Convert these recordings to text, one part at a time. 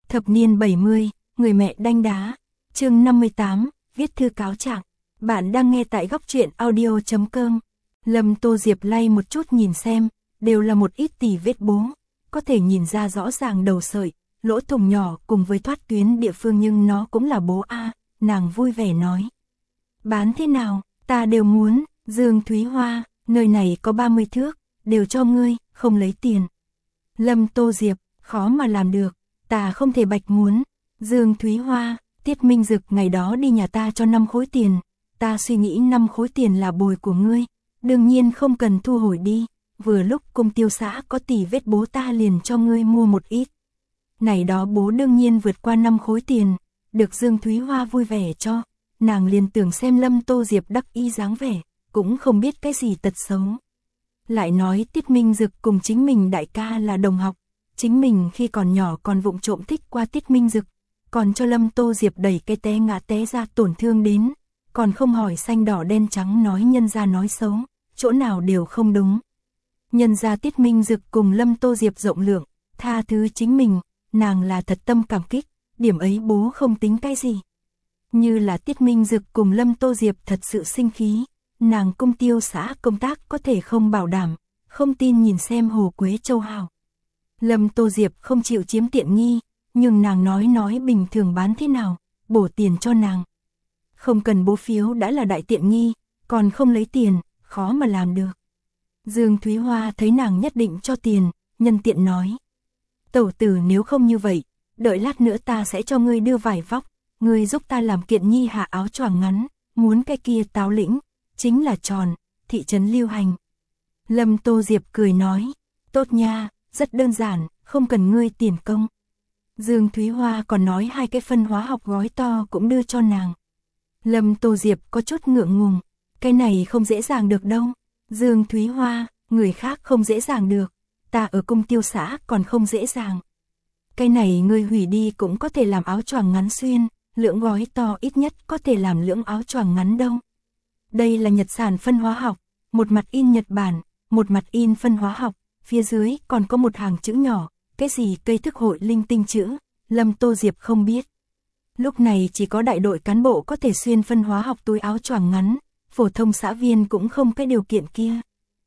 Thập niên 70, người mẹ đanh đá. Chương 58, viết thư cáo trạng. Bạn đang nghe tại góc truyện audio.com. Lâm Tô Diệp lay một chút nhìn xem, đều là một ít tỉ vết bố, có thể nhìn ra rõ ràng đầu sợi, lỗ thủng nhỏ cùng với thoát tuyến địa phương, nhưng nó cũng là bố a. Nàng vui vẻ nói. Bán thế nào, ta đều muốn. Dương Thúy Hoa, nơi này có 30 thước, đều cho ngươi, không lấy tiền. Lâm Tô Diệp, khó mà làm được, ta không thể bạch muốn. Dương Thúy Hoa, Tiết Minh Dực ngày đó đi nhà ta cho 5 khối tiền, ta suy nghĩ 5 khối tiền là bồi của ngươi, đương nhiên không cần thu hồi đi, vừa lúc Cung Tiêu xã có tỉ vết bố ta liền cho ngươi mua một ít. Này đó bố đương nhiên vượt qua 5 khối tiền, được Dương Thúy Hoa vui vẻ cho, nàng liền tưởng xem Lâm Tô Diệp đắc ý dáng vẻ, cũng không biết cái gì tật xấu. Lại nói Tiết Minh Dực cùng chính mình đại ca là đồng học, chính mình khi còn nhỏ còn vụng trộm thích qua Tiết Minh Dực, còn cho Lâm Tô Diệp đẩy cái té ngã té ra tổn thương đến, còn không hỏi xanh đỏ đen trắng nói nhân ra nói xấu, chỗ nào đều không đúng. Nhân ra Tiết Minh Dực cùng Lâm Tô Diệp rộng lượng, tha thứ chính mình, nàng là thật tâm cảm kích, điểm ấy bố không tính cái gì. Như là Tiết Minh Dực cùng Lâm Tô Diệp thật sự sinh khí, nàng Cung Tiêu xã công tác có thể không bảo đảm, không tin nhìn xem Hồ Quế Châu hào. Lâm Tô Diệp không chịu chiếm tiện nghi, nhưng nàng nói bình thường bán thế nào, bổ tiền cho nàng. Không cần bố phiếu đã là đại tiện nghi, còn không lấy tiền, khó mà làm được. Dương Thúy Hoa thấy nàng nhất định cho tiền, nhân tiện nói. Tẩu tử nếu không như vậy, đợi lát nữa ta sẽ cho ngươi đưa vải vóc, ngươi giúp ta làm kiện nhi hạ áo choàng ngắn, muốn cái kia táo lĩnh, chính là tròn, thị trấn lưu hành. Lâm Tô Diệp cười nói, tốt nha, rất đơn giản, không cần ngươi tiền công. Dương Thúy Hoa còn nói 2 cái phân hóa học gói to cũng đưa cho nàng. Lâm Tô Diệp có chút ngượng ngùng, cái này không dễ dàng được đâu. Dương Thúy Hoa, người khác không dễ dàng được, ta ở Cung Tiêu xã còn không dễ dàng. Cái này ngươi hủy đi cũng có thể làm áo choàng ngắn xuyên, lưỡng gói to ít nhất có thể làm lưỡng áo choàng ngắn đâu. Đây là Nhật sản phân hóa học, một mặt in Nhật Bản, một mặt in phân hóa học, phía dưới còn có một hàng chữ nhỏ, cái gì cây thức hội linh tinh chữ, Lâm Tô Diệp không biết. Lúc này chỉ có đại đội cán bộ có thể xuyên phân hóa học túi áo choàng ngắn, phổ thông xã viên cũng không cái điều kiện kia.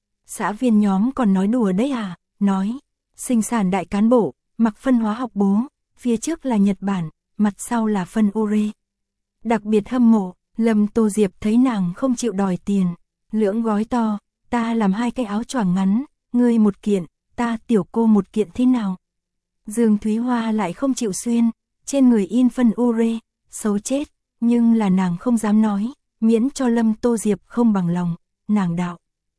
Xã viên nhóm còn nói đùa đấy à, nói, sinh sản đại cán bộ, mặc phân hóa học bố, phía trước là Nhật Bản, mặt sau là phân ure. Đặc biệt hâm mộ, Lâm Tô Diệp thấy nàng không chịu đòi tiền, lưỡng gói to, ta làm 2 cái áo choàng ngắn, ngươi một kiện, ta tiểu cô một kiện thế nào? Dương Thúy Hoa lại không chịu xuyên, trên người in phân ure, xấu chết, nhưng là nàng không dám nói, miễn cho Lâm Tô Diệp không bằng lòng, nàng đạo.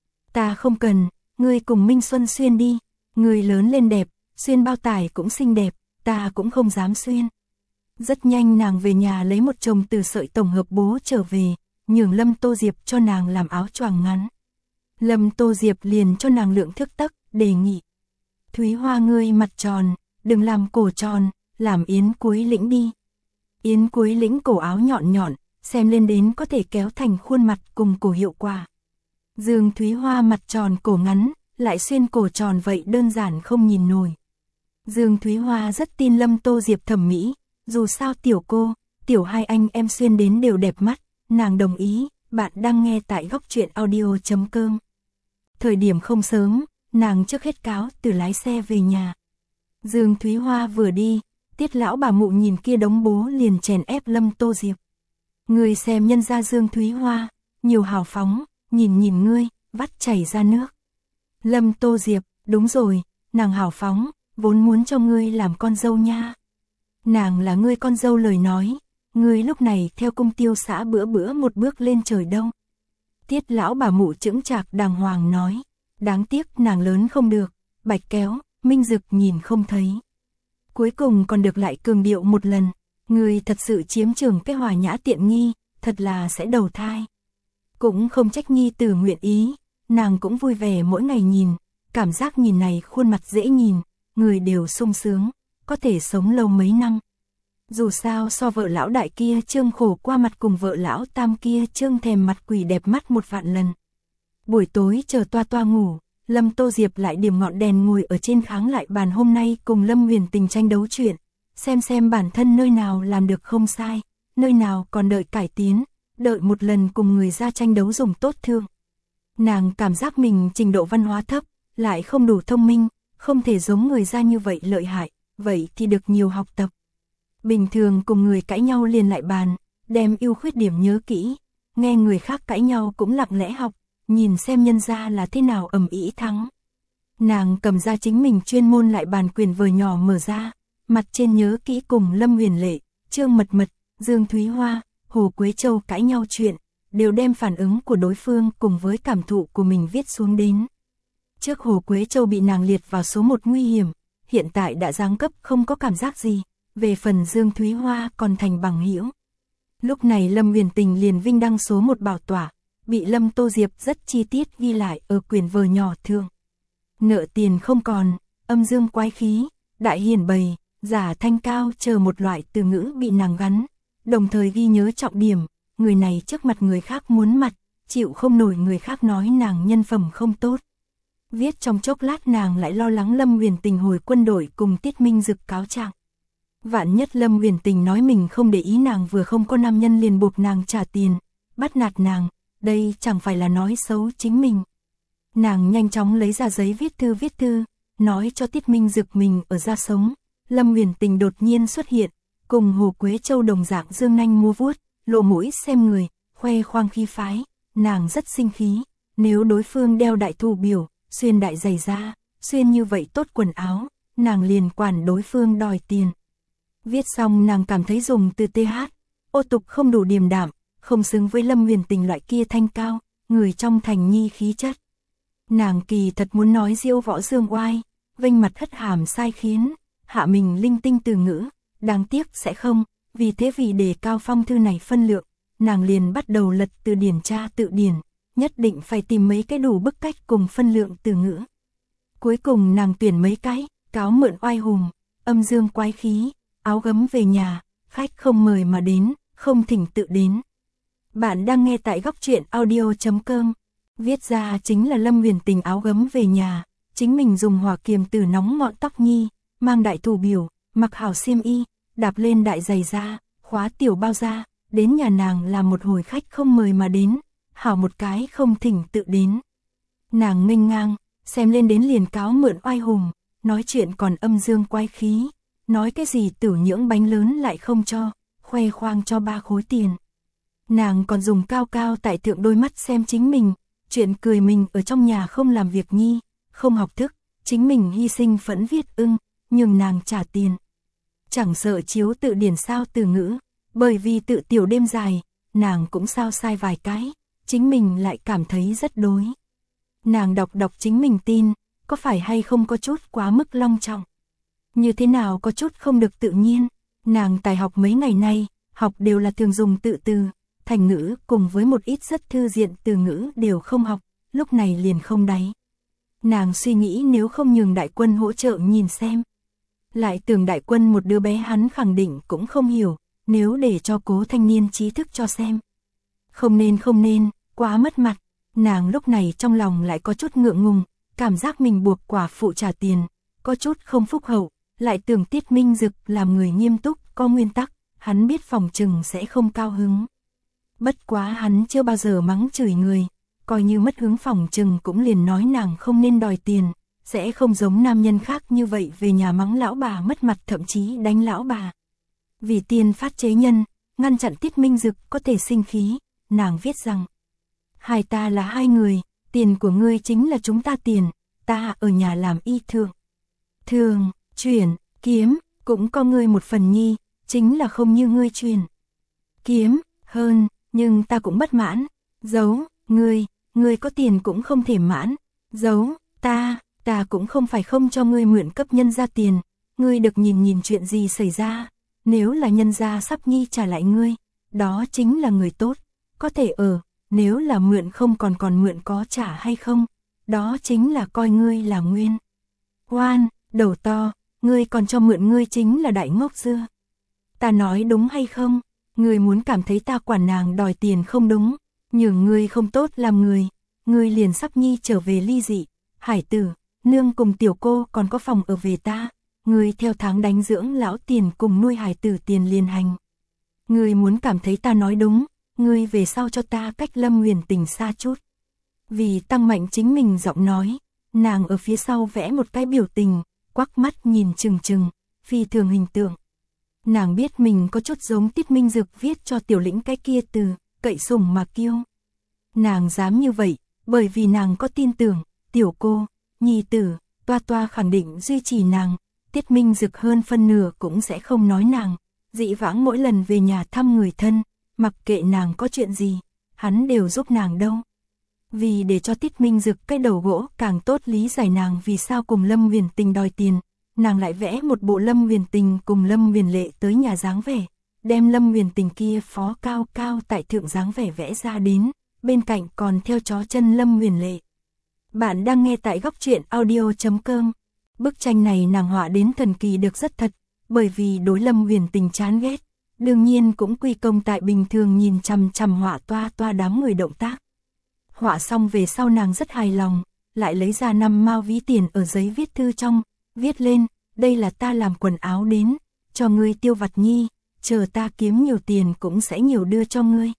Ta không cần, ngươi cùng Minh Xuân xuyên đi, ngươi lớn lên đẹp, xuyên bao tải cũng xinh đẹp, ta cũng không dám xuyên. Rất nhanh nàng về nhà lấy một chồng từ sợi tổng hợp bố trở về, nhường Lâm Tô Diệp cho nàng làm áo choàng ngắn. Lâm Tô Diệp liền cho nàng lượng thước tấc, đề nghị. Thúy Hoa ngươi mặt tròn, đừng làm cổ tròn, làm yến cuối lĩnh đi. Yến cuối lĩnh cổ áo nhọn nhọn, xem lên đến có thể kéo thành khuôn mặt cùng cổ hiệu quả. Dương Thúy Hoa mặt tròn cổ ngắn, lại xuyên cổ tròn vậy đơn giản không nhìn nổi. Dương Thúy Hoa rất tin Lâm Tô Diệp thẩm mỹ, dù sao tiểu cô, tiểu hai anh em xuyên đến đều đẹp mắt, nàng đồng ý. Bạn đang nghe tại góc truyện audio.com. Thời điểm không sớm, nàng trước hết cáo từ lái xe về nhà. Dương Thúy Hoa vừa đi, Tiết lão bà mụ nhìn kia đống bố liền chèn ép Lâm Tô Diệp. Ngươi xem nhân gia Dương Thúy Hoa, nhiều hào phóng, nhìn ngươi, vắt chảy ra nước. Lâm Tô Diệp, đúng rồi, nàng hào phóng, vốn muốn cho ngươi làm con dâu nha. Nàng là ngươi con dâu lời nói, ngươi lúc này theo Cung Tiêu xã bữa một bước lên trời đâu. Tiết lão bà mụ chững chạc đàng hoàng nói, đáng tiếc nàng lớn không được, bạch kéo, Minh Dực nhìn không thấy. Cuối cùng còn được lại cường điệu một lần, ngươi thật sự chiếm trường cái hòa nhã tiện nghi, thật là sẽ đầu thai. Cũng không trách nhi tử nguyện ý, nàng cũng vui vẻ mỗi ngày nhìn, cảm giác nhìn này khuôn mặt dễ nhìn, người đều sung sướng, có thể sống lâu mấy năm. Dù sao so vợ lão đại kia trương khổ qua mặt cùng vợ lão tam kia trương thèm mặt quỷ đẹp mắt 1 vạn lần. Buổi tối chờ toa ngủ, Lâm Tô Diệp lại điểm ngọn đèn ngồi ở trên kháng lại bàn hôm nay cùng Lâm Huyền Tình tranh đấu chuyện, xem bản thân nơi nào làm được không sai, nơi nào còn đợi cải tiến, đợi một lần cùng người ra tranh đấu dùng tốt thương. Nàng cảm giác mình trình độ văn hóa thấp, lại không đủ thông minh, không thể giống người ra như vậy lợi hại, vậy thì được nhiều học tập. Bình thường cùng người cãi nhau liền lại bàn, đem ưu khuyết điểm nhớ kỹ, nghe người khác cãi nhau cũng lặng lẽ học, nhìn xem nhân ra là thế nào ầm ĩ thắng. Nàng cầm ra chính mình chuyên môn lại bàn quyền vở nhỏ mở ra, mặt trên nhớ kỹ cùng Lâm Huyền Lệ, Trương Mật Mật, Dương Thúy Hoa, Hồ Quế Châu cãi nhau chuyện, đều đem phản ứng của đối phương cùng với cảm thụ của mình viết xuống đến. Trước Hồ Quế Châu bị nàng liệt vào số 1 nguy hiểm, hiện tại đã giáng cấp không có cảm giác gì, về phần Dương Thúy Hoa còn thành bằng hữu. Lúc này Lâm Huyền Tình liền vinh đăng số 1 bảo tỏa, bị Lâm Tô Diệp rất chi tiết ghi lại ở quyển vở nhỏ thường. Nợ tiền không còn, âm dương quái khí, đại hiển bày, giả thanh cao chờ một loại từ ngữ bị nàng gắn, đồng thời ghi nhớ trọng điểm, người này trước mặt người khác muốn mặt, chịu không nổi người khác nói nàng nhân phẩm không tốt. Viết trong chốc lát nàng lại lo lắng Lâm Huyền Tình hồi quân đội cùng Tiết Minh Dực cáo trạng. Vạn nhất Lâm Huyền Tình nói mình không để ý nàng vừa không có nam nhân liền buộc nàng trả tiền, bắt nạt nàng, đây chẳng phải là nói xấu chính mình. Nàng nhanh chóng lấy ra giấy viết thư, nói cho Tiết Minh Dực mình ở ra sống. Lâm Huyền Tình đột nhiên xuất hiện, cùng Hồ Quế Châu đồng dạng dương nanh múa vuốt, lộ mũi xem người, khoe khoang khí phái, nàng rất sinh khí, nếu đối phương đeo đại thù biểu, xuyên đại giày da, xuyên như vậy tốt quần áo, nàng liền quản đối phương đòi tiền. Viết xong nàng cảm thấy dùng từ TH, ô tục không đủ điềm đạm, không xứng với Lâm Huyền Tình loại kia thanh cao, người trong thành nhi khí chất. Nàng kỳ thật muốn nói diêu võ dương oai, vênh mặt hất hàm sai khiến, hạ mình linh tinh từ ngữ, đáng tiếc sẽ không, vì thế vì đề cao phong thư này phân lượng, nàng liền bắt đầu lật từ điển tra tự điển, nhất định phải tìm mấy cái đủ bức cách cùng phân lượng từ ngữ. Cuối cùng nàng tuyển mấy cái, cáo mượn oai hùng, âm dương quái khí, áo gấm về nhà, khách không mời mà đến, không thỉnh tự đến. Bạn đang nghe tại góc truyện audio.com. Viết ra chính là Lâm Huyền Tình áo gấm về nhà, chính mình dùng hỏa kiềm từ nóng ngọn tóc nhi, mang đại thủ biểu, mặc hảo xiêm y, đạp lên đại giày da, khóa tiểu bao da, đến nhà nàng là một hồi khách không mời mà đến, hảo một cái không thỉnh tự đến. Nàng nghênh ngang, xem lên đến liền cáo mượn oai hùng, nói chuyện còn âm dương quái khí, nói cái gì tử nhưỡng bánh lớn lại không cho, khoe khoang cho 3 khối tiền. Nàng còn dùng cao cao tại thượng đôi mắt xem chính mình, chuyện cười mình ở trong nhà không làm việc nhi, không học thức, chính mình hy sinh phẫn viết ưng, nhưng nàng trả tiền. Chẳng sợ chiếu tự điển sao từ ngữ, bởi vì tự tiểu đêm dài, nàng cũng sao sai vài cái, chính mình lại cảm thấy rất đối. Nàng đọc chính mình tin, có phải hay không có chút quá mức long trọng. Như thế nào có chút không được tự nhiên, nàng tài học mấy ngày nay, học đều là thường dùng tự từ, thành ngữ cùng với một ít rất thư diện từ ngữ đều không học, lúc này liền không đáy. Nàng suy nghĩ nếu không nhường đại quân hỗ trợ nhìn xem. Lại tưởng đại quân một đứa bé hắn khẳng định cũng không hiểu, nếu để cho Cố thanh niên trí thức cho xem. Không nên, quá mất mặt. Nàng lúc này trong lòng lại có chút ngượng ngùng, cảm giác mình buộc quả phụ trả tiền, có chút không phúc hậu, lại tưởng Tiết Minh Dực làm người nghiêm túc, có nguyên tắc, hắn biết phòng trừng sẽ không cao hứng. Bất quá hắn chưa bao giờ mắng chửi người, coi như mất hứng phòng trừng cũng liền nói nàng không nên đòi tiền, sẽ không giống nam nhân khác như vậy về nhà mắng lão bà mất mặt thậm chí đánh lão bà. Vì tiền phát chế nhân, ngăn chặn Tiết Minh Dực có thể sinh khí, nàng viết rằng: hai ta là hai người, tiền của ngươi chính là chúng ta tiền, ta ở nhà làm y thường, chuyển, kiếm, cũng có ngươi một phần nhi, chính là không như ngươi truyền. Kiếm, hơn, nhưng ta cũng bất mãn, giấu, ngươi có tiền cũng không thể mãn, giấu, ta cũng không phải không cho ngươi mượn cấp nhân ra tiền, ngươi được nhìn chuyện gì xảy ra, nếu là nhân ra sắp nhi trả lại ngươi, đó chính là người tốt, có thể ở, nếu là mượn không còn mượn có trả hay không, đó chính là coi ngươi là nguyên. Hoan, đầu to, ngươi còn cho mượn ngươi chính là đại ngốc dưa. Ta nói đúng hay không? Ngươi muốn cảm thấy ta quản nàng đòi tiền không đúng, nhường ngươi không tốt làm người, ngươi liền sắp nhi trở về ly dị, hải tử, nương cùng tiểu cô còn có phòng ở về ta, ngươi theo tháng đánh dưỡng lão tiền cùng nuôi hài tử tiền liền hành. Ngươi muốn cảm thấy ta nói đúng, ngươi về sau cho ta cách Lâm Huyền Tình xa chút. Vì tăng mạnh chính mình giọng nói, nàng ở phía sau vẽ một cái biểu tình, quắc mắt nhìn chừng chừng, phi thường hình tượng. Nàng biết mình có chút giống Tiết Minh Dực viết cho Tiểu Lĩnh cái kia từ, cậy sủng mà kiêu. Nàng dám như vậy, bởi vì nàng có tin tưởng, tiểu cô, nhi tử, toa toa khẳng định duy trì nàng, Tiết Minh Dực hơn phân nửa cũng sẽ không nói nàng. Dĩ vãng mỗi lần về nhà thăm người thân, mặc kệ nàng có chuyện gì, hắn đều giúp nàng đâu. Vì để cho Tiết Minh Dực cái đầu gỗ càng tốt lý giải nàng vì sao cùng Lâm Huyền Tình đòi tiền, nàng lại vẽ một bộ Lâm Huyền Tình cùng Lâm Huyền Lệ tới nhà dáng vẻ, đem Lâm Huyền Tình kia phó cao cao tại thượng dáng vẻ vẽ ra đến, bên cạnh còn theo chó chân Lâm Huyền Lệ. Bạn đang nghe tại góc truyện audio.com. Bức tranh này nàng họa đến thần kỳ được rất thật, bởi vì đối Lâm Huyền Tình chán ghét, đương nhiên cũng quy công tại bình thường nhìn chằm chằm họa toa toa đám người động tác. Họa xong về sau nàng rất hài lòng, lại lấy ra 5 mao ví tiền ở giấy viết thư trong, viết lên, đây là ta làm quần áo đến, cho ngươi tiêu vặt nhi, chờ ta kiếm nhiều tiền cũng sẽ nhiều đưa cho ngươi.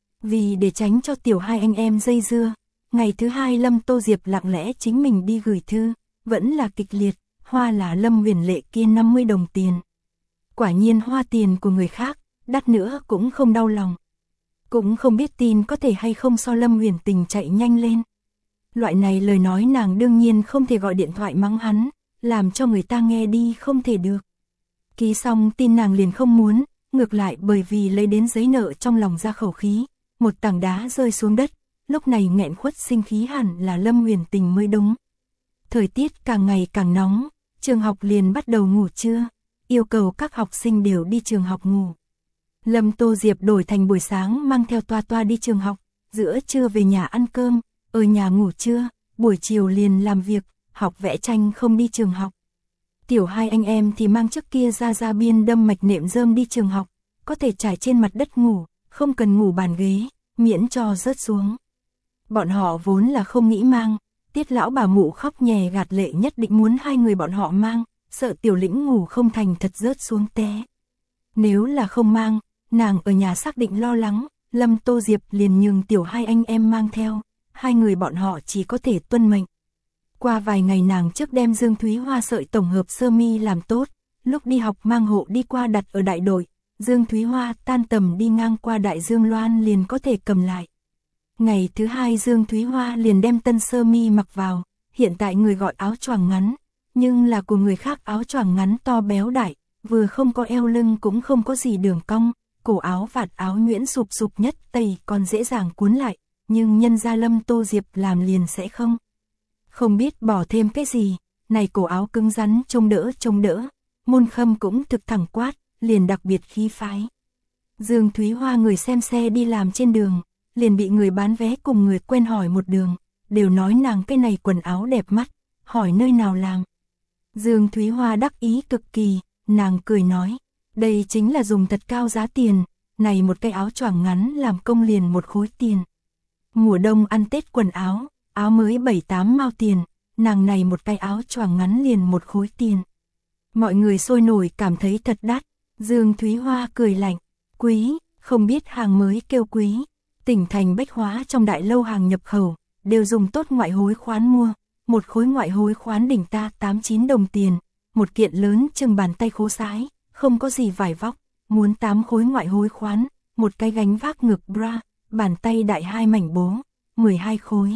Vì để tránh cho tiểu hai anh em dây dưa, ngày thứ hai Lâm Tô Diệp lặng lẽ chính mình đi gửi thư, vẫn là kịch liệt, hoa là Lâm Huyền Lệ kia 50 đồng tiền. Quả nhiên hoa tiền của người khác, đắt nữa cũng không đau lòng. Cũng không biết tin có thể hay không so Lâm Huyền Tình chạy nhanh lên. Loại này lời nói nàng đương nhiên không thể gọi điện thoại mắng hắn, làm cho người ta nghe đi không thể được. Ký xong tin nàng liền không muốn, ngược lại bởi vì lấy đến giấy nợ trong lòng ra khẩu khí, một tảng đá rơi xuống đất, lúc này nghẹn khuất sinh khí hẳn là Lâm Huyền Tình mới đúng. Thời tiết càng ngày càng nóng, trường học liền bắt đầu ngủ trưa, yêu cầu các học sinh đều đi trường học ngủ. Lâm Tô Diệp đổi thành buổi sáng mang theo toa toa đi trường học, giữa trưa về nhà ăn cơm, ở nhà ngủ trưa, buổi chiều liền làm việc, học vẽ tranh không đi trường học. Tiểu hai anh em thì mang trước kia ra biên đâm mạch nệm rơm đi trường học, có thể trải trên mặt đất ngủ, không cần ngủ bàn ghế, miễn cho rớt xuống. Bọn họ vốn là không nghĩ mang, Tiết lão bà mụ khóc nhè gạt lệ nhất định muốn hai người bọn họ mang, sợ Tiểu Lĩnh ngủ không thành thật rớt xuống té. Nếu là không mang, nàng ở nhà xác định lo lắng, Lâm Tô Diệp liền nhường tiểu hai anh em mang theo, hai người bọn họ chỉ có thể tuân mệnh. Qua vài ngày nàng trước đem Dương Thúy Hoa sợi tổng hợp sơ mi làm tốt, lúc đi học mang hộ đi qua đặt ở đại đội, Dương Thúy Hoa tan tầm đi ngang qua đại Dương Loan liền có thể cầm lại. Ngày thứ hai Dương Thúy Hoa liền đem tân sơ mi mặc vào, hiện tại người gọi áo choàng ngắn, nhưng là của người khác áo choàng ngắn to béo đại, vừa không có eo lưng cũng không có gì đường cong, cổ áo vạt áo nhuyễn sụp sụp nhất tây còn dễ dàng cuốn lại, nhưng nhân gia Lâm Tô Diệp làm liền sẽ không. Không biết bỏ thêm cái gì, này cổ áo cứng rắn trông đỡ, môn khâm cũng thực thẳng quát, liền đặc biệt khí phái. Dương Thúy Hoa người xem xe đi làm trên đường, liền bị người bán vé cùng người quen hỏi một đường, đều nói nàng cái này quần áo đẹp mắt, hỏi nơi nào làm. Dương Thúy Hoa đắc ý cực kỳ, nàng cười nói, đây chính là dùng thật cao giá tiền, này một cái áo choàng ngắn làm công liền 1 khối tiền. Mùa đông ăn Tết quần áo, áo mới 7-8 mao tiền, nàng này một cái áo choàng ngắn liền 1 khối tiền. Mọi người sôi nổi cảm thấy thật đắt, Dương Thúy Hoa cười lạnh, quý, không biết hàng mới kêu quý, tỉnh thành bách hóa trong đại lâu hàng nhập khẩu, đều dùng tốt ngoại hối khoán mua, 1 khối ngoại hối khoán đỉnh ta 8-9 đồng tiền, một kiện lớn chừng bàn tay khố sái, không có gì vải vóc, muốn 8 khối ngoại hối khoán, một cái gánh vác ngực bra, bàn tay đại 2 mảnh bố, 12 khối.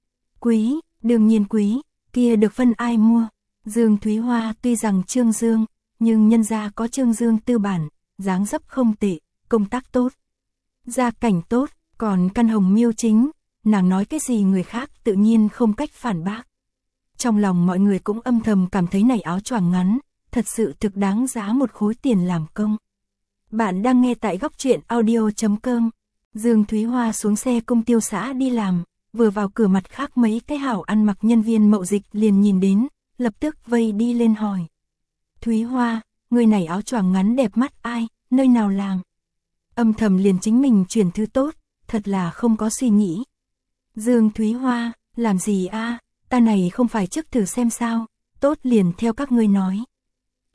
Quý, đương nhiên quý, kia được phân ai mua. Dương Thúy Hoa tuy rằng trương dương, nhưng nhân gia có trương dương tư bản, dáng dấp không tệ, công tác tốt, gia cảnh tốt, còn căn hồng miêu chính, nàng nói cái gì người khác tự nhiên không cách phản bác. Trong lòng mọi người cũng âm thầm cảm thấy này áo choàng ngắn, thật sự thực đáng giá 1 khối tiền làm công. Bạn đang nghe tại góc truyện audio.com. Dương Thúy Hoa xuống xe công tiêu xã đi làm, vừa vào cửa mặt khác mấy cái hảo ăn mặc nhân viên mậu dịch liền nhìn đến, lập tức vây đi lên hỏi. Thúy Hoa, người này áo choàng ngắn đẹp mắt ai, nơi nào làm? Âm thầm liền chính mình chuyển thư tốt, thật là không có suy nghĩ. Dương Thúy Hoa, làm gì a? Ta này không phải trước thử xem sao, tốt liền theo các ngươi nói.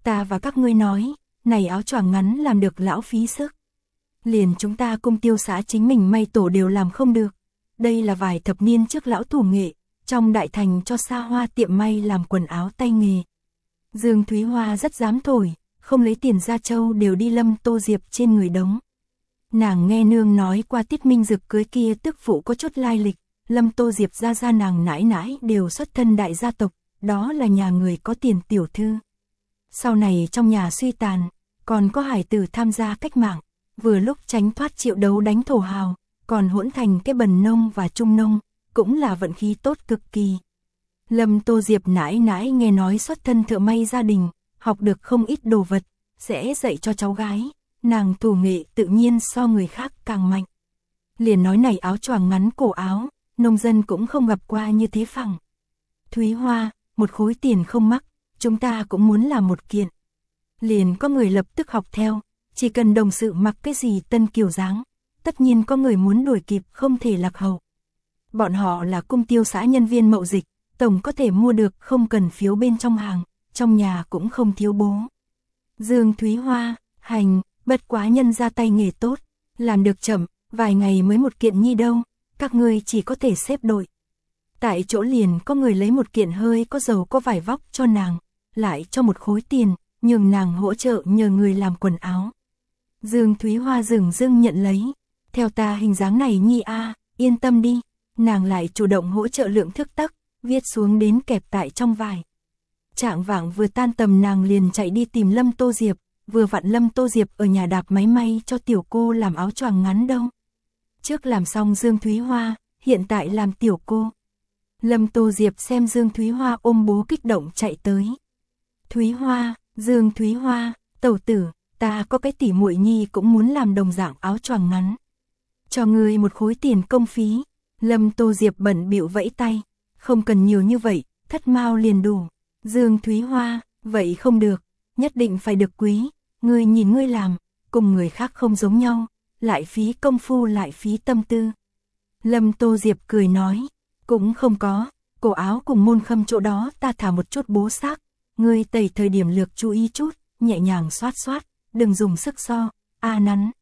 Ta và các ngươi nói, này áo choàng ngắn làm được lão phí sức. Liền chúng ta Cung Tiêu xã chính mình may tổ đều làm không được. Đây là vài thập niên trước lão thủ nghệ, trong đại thành cho xa hoa tiệm may làm quần áo tay nghề. Dương Thúy Hoa rất dám thổi, không lấy tiền ra châu đều đi Lâm Tô Diệp trên người đống. Nàng nghe nương nói qua Tiết Minh Dực cưới kia tức phụ có chút lai lịch, Lâm Tô Diệp ra nàng nãi nãi đều xuất thân đại gia tộc, đó là nhà người có tiền tiểu thư. Sau này trong nhà suy tàn, còn có hải tử tham gia cách mạng, vừa lúc tránh thoát triệu đấu đánh thổ hào, còn hỗn thành cái bần nông và trung nông, cũng là vận khí tốt cực kỳ. Lâm Tô Diệp nãi nãi nghe nói xuất thân thợ may gia đình, học được không ít đồ vật, sẽ dạy cho cháu gái, nàng thủ nghệ tự nhiên so người khác càng mạnh. Liền nói này áo choàng ngắn cổ áo, nông dân cũng không gặp qua như thế phẳng. Thúy Hoa, một khối tiền không mắc, chúng ta cũng muốn làm một kiện. Liền có người lập tức học theo, chỉ cần đồng sự mặc cái gì tân kiểu dáng, tất nhiên có người muốn đuổi kịp không thể lạc hậu. Bọn họ là Cung Tiêu xã nhân viên mậu dịch, tổng có thể mua được không cần phiếu bên trong hàng, trong nhà cũng không thiếu bố. Dương Thúy Hoa, hành, bất quá nhân ra tay nghề tốt, làm được chậm, vài ngày mới một kiện nhi đâu, các ngươi chỉ có thể xếp đội. Tại chỗ liền có người lấy một kiện hơi có dầu có vải vóc cho nàng, lại cho một khối tiền, nhường nàng hỗ trợ nhờ người làm quần áo. Dương Thúy Hoa dừng dưng nhận lấy, theo ta hình dáng này nhi a, yên tâm đi, nàng lại chủ động hỗ trợ lượng thước tấc, viết xuống đến kẹp tại trong vải. Trạng vạng vừa tan tầm nàng liền chạy đi tìm Lâm Tô Diệp, vừa vặn Lâm Tô Diệp ở nhà đạp máy may cho tiểu cô làm áo choàng ngắn đâu. Trước làm xong Dương Thúy Hoa, hiện tại làm tiểu cô. Lâm Tô Diệp xem Dương Thúy Hoa ôm bố kích động chạy tới. Thúy Hoa, Dương Thúy Hoa, tẩu tử, ta có cái tỉ muội nhi cũng muốn làm đồng dạng áo choàng ngắn. Cho ngươi một khối tiền công phí. Lâm Tô Diệp bận bịu vẫy tay, không cần nhiều như vậy, thất mao liền đủ. Dương Thúy Hoa, vậy không được, nhất định phải được quý, ngươi nhìn ngươi làm, cùng người khác không giống nhau, lại phí công phu lại phí tâm tư. Lâm Tô Diệp cười nói, cũng không có, cổ áo cùng môn khâm chỗ đó ta thả một chút bố xác, ngươi tẩy thời điểm lược chú ý chút, nhẹ nhàng xoát xoát, đừng dùng sức so, nắn.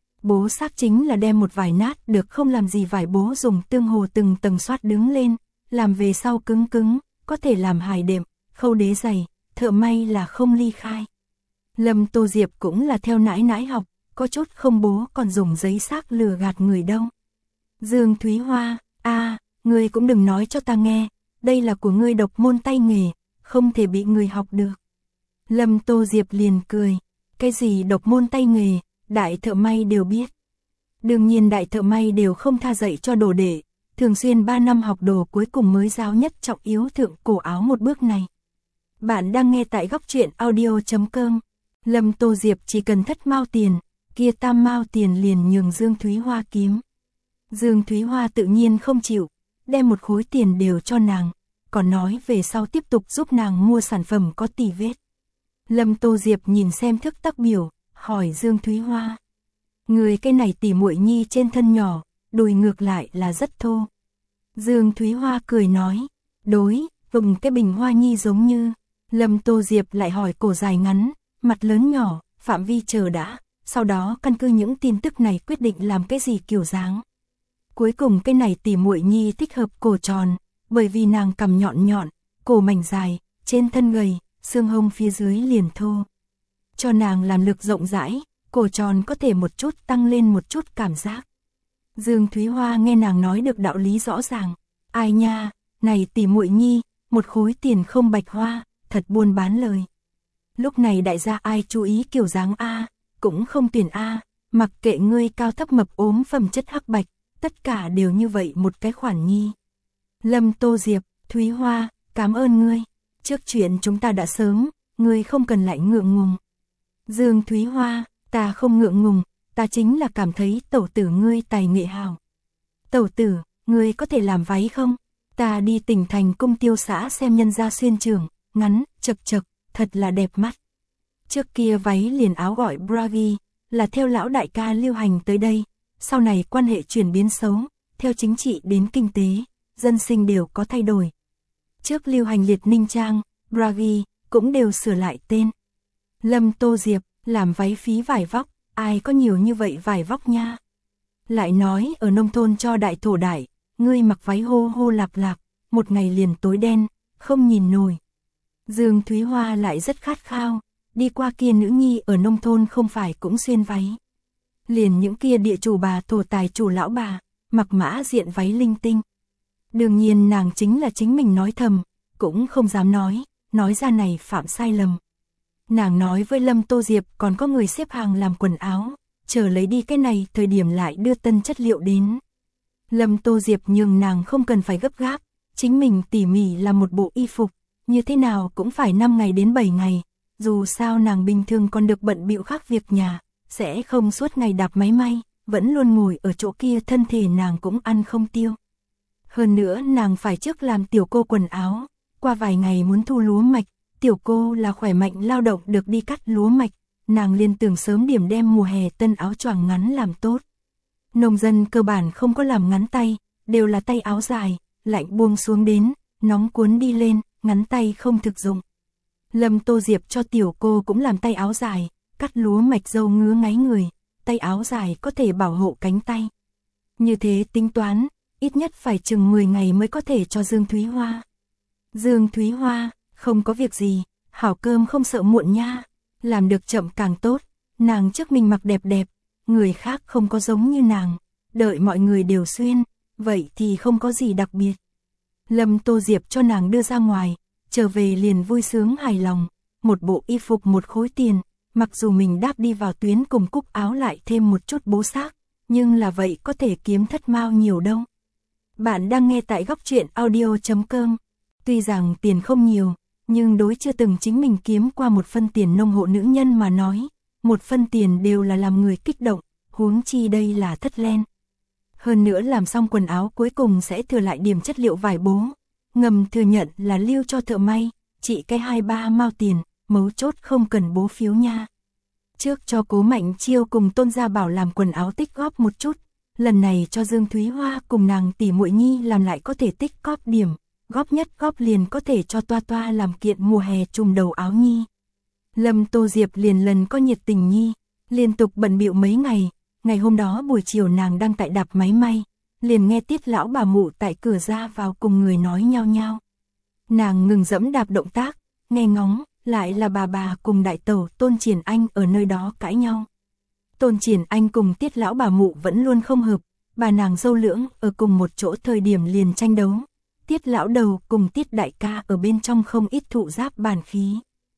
Bố xác chính là đem một vải nát được không làm gì vải bố dùng tương hồ từng tầng xoát đứng lên, làm về sau cứng cứng, có thể làm hài đệm, khâu đế giày, thợ may là không ly khai. Lâm Tô Diệp cũng là theo nãi nãi học, có chút không bố còn dùng giấy xác lừa gạt người đâu. Dương Thúy Hoa, ngươi cũng đừng nói cho ta nghe, đây là của ngươi độc môn tay nghề, không thể bị người học được. Lâm Tô Diệp liền cười, cái gì độc môn tay nghề, đại thợ may đều biết. Đương nhiên đại thợ may đều không tha dạy cho đồ đệ, thường xuyên 3 năm học đồ cuối cùng mới giáo nhất trọng yếu thượng cổ áo một bước này. Bạn đang nghe tại góc truyện audio.com. Lâm Tô Diệp chỉ cần thất mao tiền, kia tam mao tiền liền nhường Dương Thúy Hoa kiếm. Dương Thúy Hoa tự nhiên không chịu, đem một khối tiền đều cho nàng, còn nói về sau tiếp tục giúp nàng mua sản phẩm có tỉ vết. Lâm Tô Diệp nhìn xem thước tắc biểu, hỏi Dương Thúy Hoa. Người cái này tỉ muội nhi trên thân nhỏ, đùi ngược lại là rất thô. Dương Thúy Hoa cười nói, đối, vùng cái bình hoa nhi giống như. Lâm Tô Diệp lại hỏi cổ dài ngắn, mặt lớn nhỏ, phạm vi chờ đã, sau đó căn cứ những tin tức này quyết định làm cái gì kiểu dáng. Cuối cùng cái này tỉ muội nhi thích hợp cổ tròn, bởi vì nàng cằm nhọn nhọn, cổ mảnh dài, trên thân gầy, xương hông phía dưới liền thô. Cho nàng làm lực rộng rãi, cổ tròn có thể một chút tăng lên một chút cảm giác. Dương Thúy Hoa nghe nàng nói được đạo lý rõ ràng, ai nha, này tỉ muội nhi, một khối tiền không bạch hoa, thật buôn bán lời. Lúc này đại gia ai chú ý kiểu dáng A, cũng không tuyển A, mặc kệ ngươi cao thấp mập ốm phẩm chất hắc bạch, tất cả đều như vậy một cái khoản nhi. Lâm Tô Diệp, Thúy Hoa, cảm ơn ngươi, trước chuyện chúng ta đã sớm, ngươi không cần lại ngượng ngùng. Dương Thúy Hoa, ta không ngượng ngùng, ta chính là cảm thấy tẩu tử ngươi tài nghệ hào. Tẩu tử, ngươi có thể làm váy không? Ta đi tỉnh thành Cung Tiêu xã xem nhân gia xuyên trường, ngắn, chật chật, thật là đẹp mắt. Trước kia váy liền áo gọi bragi, là theo lão đại ca lưu hành tới đây, sau này quan hệ chuyển biến xấu, theo chính trị đến kinh tế, dân sinh đều có thay đổi. Trước lưu hành liệt ninh trang, bragi, cũng đều sửa lại tên. Lâm Tô Diệp, làm váy phí vải vóc, ai có nhiều như vậy vải vóc nha. Lại nói ở nông thôn cho đại thổ đại, ngươi mặc váy hô hô lạp lạp, một ngày liền tối đen, không nhìn nổi. Dương Thúy Hoa lại rất khát khao, đi qua kia nữ nhi ở nông thôn không phải cũng xuyên váy. Liền những kia địa chủ bà thổ tài chủ lão bà, mặc mã diện váy linh tinh. Đương nhiên nàng chính là chính mình nói thầm, cũng không dám nói ra này phạm sai lầm. Nàng nói với Lâm Tô Diệp còn có người xếp hàng làm quần áo, chờ lấy đi cái này thời điểm lại đưa tân chất liệu đến. Lâm Tô Diệp nhường nàng không cần phải gấp gáp, chính mình tỉ mỉ làm một bộ y phục, như thế nào cũng phải 5 ngày đến 7 ngày, dù sao nàng bình thường còn được bận bịu khác việc nhà, sẽ không suốt ngày đạp máy may, vẫn luôn ngồi ở chỗ kia thân thể nàng cũng ăn không tiêu. Hơn nữa nàng phải trước làm tiểu cô quần áo, qua vài ngày muốn thu lúa mạch, tiểu cô là khỏe mạnh lao động được đi cắt lúa mạch, nàng liên tưởng sớm điểm đem mùa hè tân áo choàng ngắn làm tốt. Nông dân cơ bản không có làm ngắn tay, đều là tay áo dài, lạnh buông xuống đến, nóng cuốn đi lên, ngắn tay không thực dụng. Lâm Tô Diệp cho tiểu cô cũng làm tay áo dài, cắt lúa mạch dâu ngứa ngáy người, tay áo dài có thể bảo hộ cánh tay. Như thế tính toán, ít nhất phải chừng 10 ngày mới có thể cho Dương Thúy Hoa. Dương Thúy Hoa, không có việc gì, hảo cơm không sợ muộn nha, làm được chậm càng tốt, nàng trước mình mặc đẹp đẹp, người khác không có giống như nàng, đợi mọi người đều xuyên, vậy thì không có gì đặc biệt. Lâm Tô Diệp cho nàng đưa ra ngoài, trở về liền vui sướng hài lòng, một bộ y phục một khối tiền, mặc dù mình đáp đi vào tuyến cùng cúc áo lại thêm một chút bố xác, nhưng là vậy có thể kiếm thất mao nhiều đâu. Bạn đang nghe tại góc truyện audio.com, tuy rằng tiền không nhiều, nhưng đối chưa từng chính mình kiếm qua một phân tiền nông hộ nữ nhân mà nói, một phân tiền đều là làm người kích động, huống chi đây là thất len. Hơn nữa làm xong quần áo cuối cùng sẽ thừa lại điểm chất liệu vải bố, ngầm thừa nhận là lưu cho thợ may, chỉ cái 2-3 mao tiền, mấu chốt không cần bố phiếu nha. Trước cho Cố Mạnh Chiêu cùng Tôn Gia Bảo làm quần áo tích góp một chút, lần này cho Dương Thúy Hoa cùng nàng tỷ muội nhi làm lại có thể tích góp điểm, góp nhất góp liền có thể cho Toa Toa làm kiện mùa hè trùm đầu áo nhi. Lâm Tô Diệp liền lần có nhiệt tình nhi, liên tục bận bịu mấy ngày, ngày hôm đó buổi chiều nàng đang tại đạp máy may, liền nghe Tiết lão bà mụ tại cửa ra vào cùng người nói nhao nhao. Nàng ngừng dẫm đạp động tác, nghe ngóng, lại là bà cùng đại tẩu Tôn Triển Anh ở nơi đó cãi nhau. Tôn Triển Anh cùng Tiết lão bà mụ vẫn luôn không hợp, bà nàng dâu lưỡng ở cùng một chỗ thời điểm liền tranh đấu. Tiết lão đầu cùng Tiết đại ca ở bên trong không ít thụ giáp bàn khí.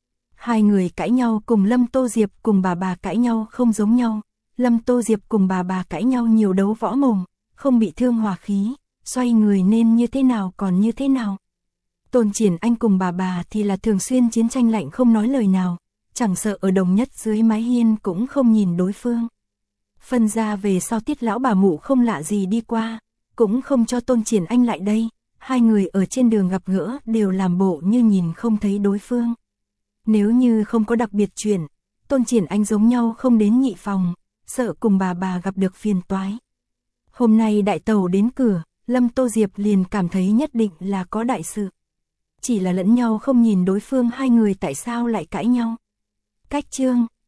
Hai người cãi nhau cùng Lâm Tô Diệp cùng bà cãi nhau không giống nhau. Lâm Tô Diệp cùng bà cãi nhau nhiều đấu võ mồm, không bị thương hòa khí, xoay người nên như thế nào còn như thế nào. Tôn Triển Anh cùng bà thì là thường xuyên chiến tranh lạnh không nói lời nào, chẳng sợ ở đồng nhất dưới mái hiên cũng không nhìn đối phương. Phân ra về sau Tiết lão bà mụ không lạ gì đi qua, cũng không cho Tôn Triển Anh lại đây, hai người ở trên đường gặp gỡ đều làm bộ như nhìn không thấy đối phương. Nếu như không có đặc biệt chuyện, Tôn Triển Anh giống nhau không đến nhị phòng, sợ cùng bà gặp được phiền toái. Hôm nay đại tẩu đến cửa, Lâm Tô Diệp liền cảm thấy nhất định là có đại sự. Chỉ là lẫn nhau không nhìn đối phương hai người tại sao lại cãi nhau. Cách chương